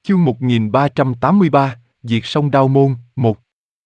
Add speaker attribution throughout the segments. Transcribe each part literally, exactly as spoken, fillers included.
Speaker 1: Chương một nghìn ba trăm tám mươi ba, Diệt Sông Đao Môn, một.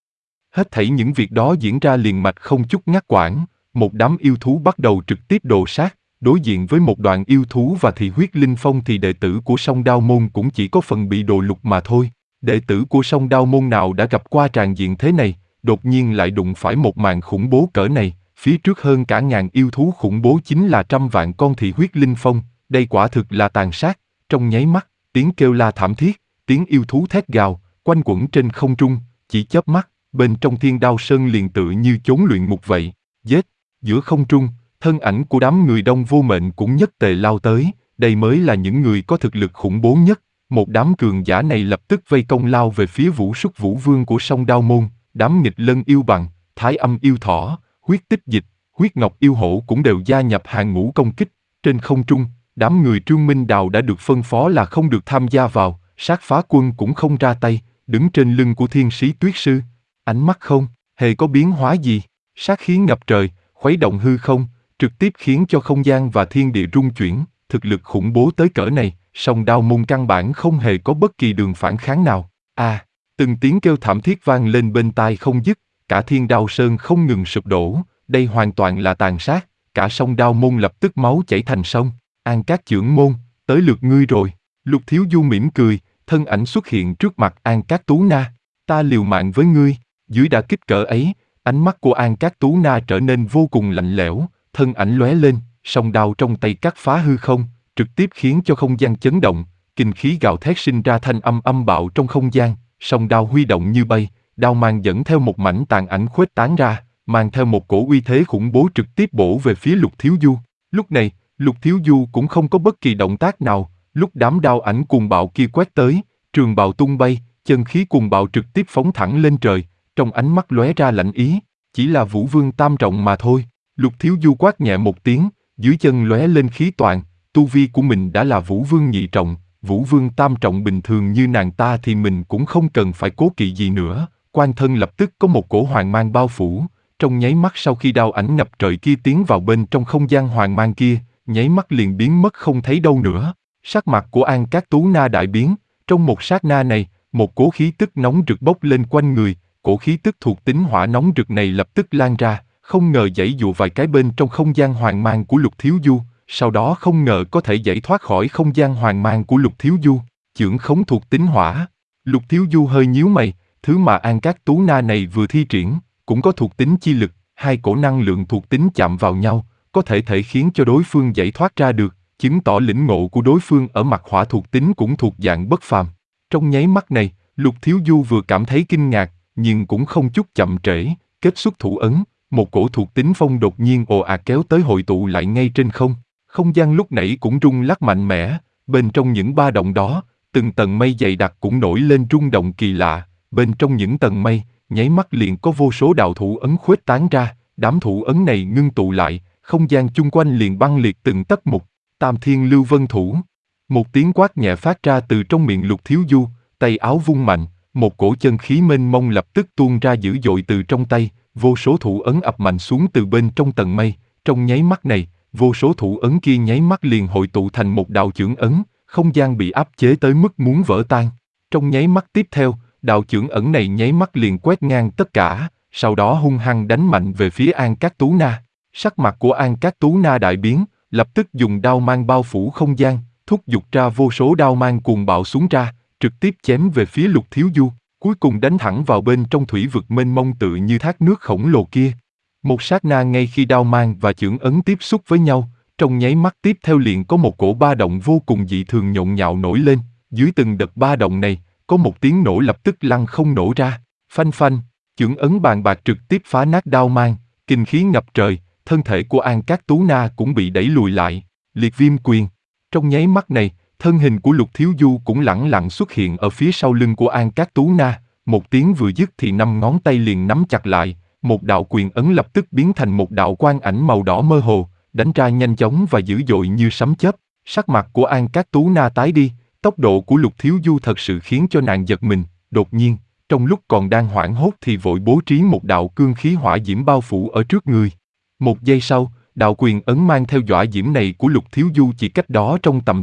Speaker 1: Hết thảy những việc đó diễn ra liền mạch không chút ngắt quãng, một đám yêu thú bắt đầu trực tiếp đồ sát, đối diện với một đoàn yêu thú và thị huyết linh phong thì đệ tử của Sông Đao Môn cũng chỉ có phần bị đồ lục mà thôi. Đệ tử của Sông Đao Môn nào đã gặp qua tràng diện thế này, đột nhiên lại đụng phải một màn khủng bố cỡ này, phía trước hơn cả ngàn yêu thú khủng bố chính là trăm vạn con thị huyết linh phong, đây quả thực là tàn sát. Trong nháy mắt, tiếng kêu la thảm thiết, tiếng yêu thú thét gào, quanh quẩn trên không trung, chỉ chớp mắt, bên trong Thiên Đao Sơn liền tự như chốn luyện ngục vậy. Giết! Giữa không trung, thân ảnh của đám người Đông Vô Mệnh cũng nhất tề lao tới, đây mới là những người có thực lực khủng bố nhất. Một đám cường giả này lập tức vây công lao về phía Vũ Súc Vũ Vương của Sông Đao Môn, đám nghịch lân yêu bằng, thái âm yêu thỏ, huyết tích dịch, huyết ngọc yêu hổ cũng đều gia nhập hàng ngũ công kích. Trên không trung, đám người Trương Minh Đào đã được phân phó là không được tham gia vào, sát phá quân cũng không ra tay, đứng trên lưng của thiên sĩ tuyết sư. Ánh mắt không hề có biến hóa gì, sát khí ngập trời, khuấy động hư không, trực tiếp khiến cho không gian và thiên địa rung chuyển, thực lực khủng bố tới cỡ này, Sông Đao Môn căn bản không hề có bất kỳ đường phản kháng nào. À, từng tiếng kêu thảm thiết vang lên bên tai không dứt, cả Thiên Đao Sơn không ngừng sụp đổ, đây hoàn toàn là tàn sát, cả Sông Đao Môn lập tức máu chảy thành sông. An Cát Chưởng Môn, tới lượt ngươi rồi. Lục Thiếu Du mỉm cười, thân ảnh xuất hiện trước mặt An Cát Tú Na. Ta liều mạng với ngươi. Dưới đả kích cỡ ấy, ánh mắt của An Cát Tú Na trở nên vô cùng lạnh lẽo, thân ảnh lóe lên, song đao trong tay cắt phá hư không, trực tiếp khiến cho không gian chấn động, kinh khí gào thét sinh ra thanh âm âm bạo trong không gian, song đao huy động như bay, đao mang dẫn theo một mảnh tàn ảnh khuếch tán ra, mang theo một cổ uy thế khủng bố trực tiếp bổ về phía Lục Thiếu Du. Lúc này, Lục Thiếu Du cũng không có bất kỳ động tác nào, lúc đám đao ảnh cuồng bạo kia quét tới, trường bào tung bay, chân khí cuồng bạo trực tiếp phóng thẳng lên trời, trong ánh mắt lóe ra lạnh ý, chỉ là Vũ Vương tam trọng mà thôi. Lục Thiếu Du quát nhẹ một tiếng, dưới chân lóe lên khí toàn, tu vi của mình đã là Vũ Vương nhị trọng, Vũ Vương tam trọng bình thường như nàng ta thì mình cũng không cần phải cố kỵ gì nữa, quanh thân lập tức có một cổ hoàng mang bao phủ, trong nháy mắt sau khi đao ảnh ngập trời kia tiến vào bên trong không gian hoàng mang kia, nháy mắt liền biến mất không thấy đâu nữa. Sắc mặt của An Cát Tú Na đại biến, trong một sát na này, một cỗ khí tức nóng rực bốc lên quanh người, cổ khí tức thuộc tính hỏa nóng rực này lập tức lan ra, không ngờ giãy dụa vài cái bên trong không gian hoàng mang của Lục Thiếu Du, sau đó không ngờ có thể giải thoát khỏi không gian hoàng mang của Lục Thiếu Du, chưởng khống thuộc tính hỏa. Lục Thiếu Du hơi nhíu mày, thứ mà An Cát Tú Na này vừa thi triển, cũng có thuộc tính chi lực, hai cổ năng lượng thuộc tính chạm vào nhau, có thể thể khiến cho đối phương giải thoát ra được, chứng tỏ lĩnh ngộ của đối phương ở mặt hỏa thuộc tính cũng thuộc dạng bất phàm. Trong nháy mắt này, Lục Thiếu Du vừa cảm thấy kinh ngạc, nhưng cũng không chút chậm trễ, kết xuất thủ ấn, một cổ thuộc tính phong đột nhiên ồ ạt kéo tới hội tụ lại ngay trên không. Không gian lúc nãy cũng rung lắc mạnh mẽ, bên trong những ba động đó, từng tầng mây dày đặc cũng nổi lên rung động kỳ lạ, bên trong những tầng mây, nháy mắt liền có vô số đạo thủ ấn khuếch tán ra, đám thủ ấn này ngưng tụ lại, không gian chung quanh liền băng liệt từng tấc một. Tam Thiên Lưu Vân Thủ. Một tiếng quát nhẹ phát ra từ trong miệng Lục Thiếu Du, tay áo vung mạnh, một cổ chân khí mênh mông lập tức tuôn ra dữ dội từ trong tay, vô số thủ ấn ập mạnh xuống từ bên trong tầng mây, trong nháy mắt này, vô số thủ ấn kia nháy mắt liền hội tụ thành một đạo chưởng ấn, không gian bị áp chế tới mức muốn vỡ tan. Trong nháy mắt tiếp theo, đạo chưởng ấn này nháy mắt liền quét ngang tất cả, sau đó hung hăng đánh mạnh về phía An Cát Tú Na. Sắc mặt của An Cát Tú Na đại biến, lập tức dùng đao mang bao phủ không gian, thúc giục ra vô số đao mang cuồng bạo xuống ra, trực tiếp chém về phía Lục Thiếu Du, cuối cùng đánh thẳng vào bên trong thủy vực mênh mông tự như thác nước khổng lồ kia. Một sát na ngay khi đao mang và chưởng ấn tiếp xúc với nhau, trong nháy mắt tiếp theo liền có một cổ ba động vô cùng dị thường nhộn nhạo nổi lên, dưới từng đợt ba động này, có một tiếng nổ lập tức lăng không nổ ra, phanh phanh, chưởng ấn bàn bạc trực tiếp phá nát đao mang, kinh khí ngập trời, thân thể của An Cát Tú Na cũng bị đẩy lùi lại, liệt viêm quyền. Trong nháy mắt này, thân hình của Lục Thiếu Du cũng lẳng lặng xuất hiện ở phía sau lưng của An Cát Tú Na, một tiếng vừa dứt thì năm ngón tay liền nắm chặt lại, một đạo quyền ấn lập tức biến thành một đạo quang ảnh màu đỏ mơ hồ, đánh ra nhanh chóng và dữ dội như sấm chớp. Sắc mặt của An Cát Tú Na tái đi, tốc độ của Lục Thiếu Du thật sự khiến cho nàng giật mình, đột nhiên, trong lúc còn đang hoảng hốt thì vội bố trí một đạo cương khí hỏa diễm bao phủ ở trước người. Một giây sau, đạo quyền ấn mang theo dọa diễm này của Lục Thiếu Du chỉ cách đó trong tầm tay,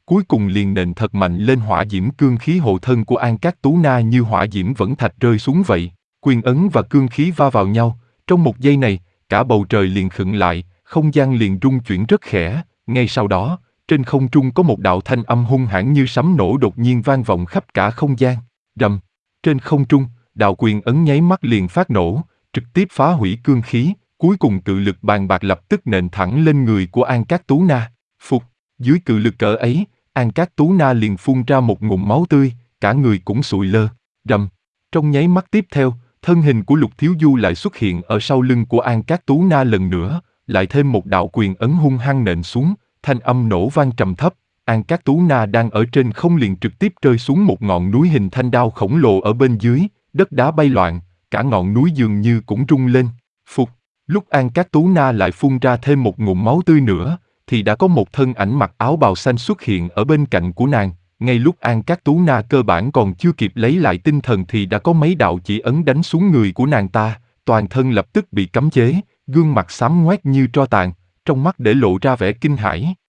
Speaker 1: cuối cùng liền nện thật mạnh lên hỏa diễm cương khí hộ thân của An Cát Tú Na như hỏa diễm vẫn thạch rơi xuống vậy. Quyền ấn và cương khí va vào nhau, trong một giây này, cả bầu trời liền khựng lại, không gian liền rung chuyển rất khẽ, ngay sau đó, trên không trung có một đạo thanh âm hung hãn như sấm nổ đột nhiên vang vọng khắp cả không gian. Rầm, trên không trung, đạo quyền ấn nháy mắt liền phát nổ, trực tiếp phá hủy cương khí, cuối cùng cự lực bàn bạc lập tức nện thẳng lên người của An Cát Tú Na. Phục, dưới cự lực cỡ ấy, An Cát Tú Na liền phun ra một ngụm máu tươi, cả người cũng sụi lơ. Rầm, trong nháy mắt tiếp theo, thân hình của Lục Thiếu Du lại xuất hiện ở sau lưng của An Cát Tú Na lần nữa, lại thêm một đạo quyền ấn hung hăng nện xuống, thanh âm nổ vang trầm thấp. An Cát Tú Na đang ở trên không liền trực tiếp rơi xuống một ngọn núi hình thanh đao khổng lồ ở bên dưới, đất đá bay loạn, cả ngọn núi dường như cũng rung lên. Phục, lúc An Cát Tú Na lại phun ra thêm một ngụm máu tươi nữa, thì đã có một thân ảnh mặc áo bào xanh xuất hiện ở bên cạnh của nàng. Ngay lúc An Cát Tú Na cơ bản còn chưa kịp lấy lại tinh thần thì đã có mấy đạo chỉ ấn đánh xuống người của nàng ta, toàn thân lập tức bị cấm chế, gương mặt xám ngoét như tro tàn, trong mắt để lộ ra vẻ kinh hãi.